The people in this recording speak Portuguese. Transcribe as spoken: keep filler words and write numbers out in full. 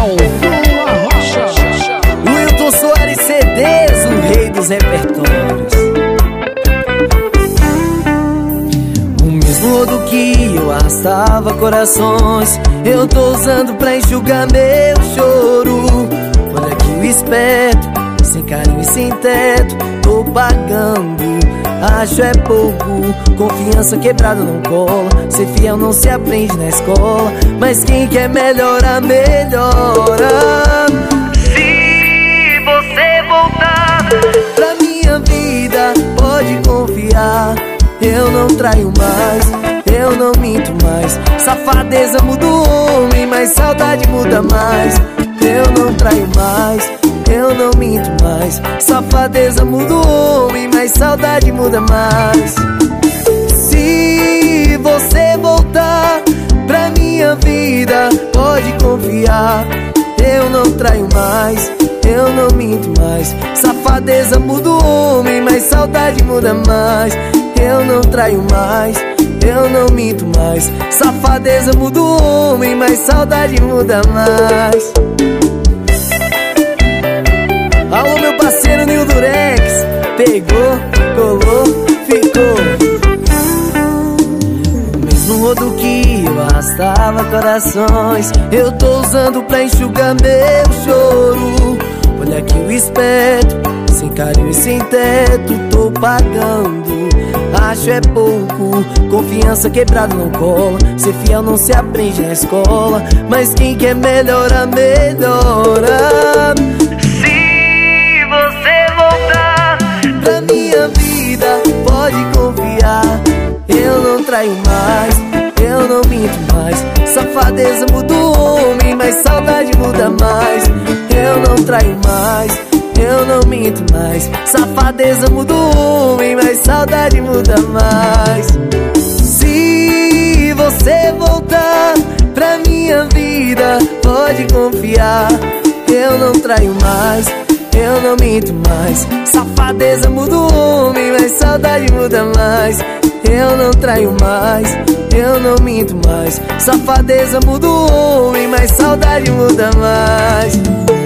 Alvin Rocha, Wilton Soares C Ds, o rei dos repertórios. O mesmo rodo que eu arrastava corações, eu tô usando pra enxugar meu choro. Olha aqui o esperto, sem carinho e sem teto, tô pagando. Acho é pouco, confiança quebrada não cola. Ser fiel não se aprende na escola, mas quem quer melhorar, melhora. Se você voltar pra minha vida, pode confiar. Eu não traio mais, eu não minto mais. Safadeza muda o homem, mas saudade muda mais. Eu não traio mais, eu não minto mais. Safadeza muda o homem, mas saudade muda mais. Se você voltar pra minha vida, pode confiar. Eu não traio mais, eu não minto mais. Safadeza muda o homem, mas saudade muda mais. Eu não traio mais, eu não minto mais. Safadeza muda o homem, mas saudade muda mais. Alô, meu parceiro Nil Durex, pegou, colou, ficou. O mesmo rodo que eu arrastava corações, eu tô usando pra enxugar meu choro. Olha aqui o esperto, sem carinho e sem teto, tô pagando. Acho é pouco, confiança quebrada não cola. Ser fiel não se aprende na escola, mas quem quer melhorar, melhora. Se você voltar pra minha vida, pode confiar. Eu não traio mais, eu não minto mais. Safadeza muda o homem, mas saudade muda mais. Eu não traio mais, eu não minto mais. Safadeza muda o homem, mas saudade muda mais. Se você voltar pra minha vida, pode confiar. Eu não traio mais, eu não minto mais. Safadeza muda o homem, mas saudade muda mais. Eu não traio mais, eu não minto mais. Safadeza muda o homem, mas saudade muda mais.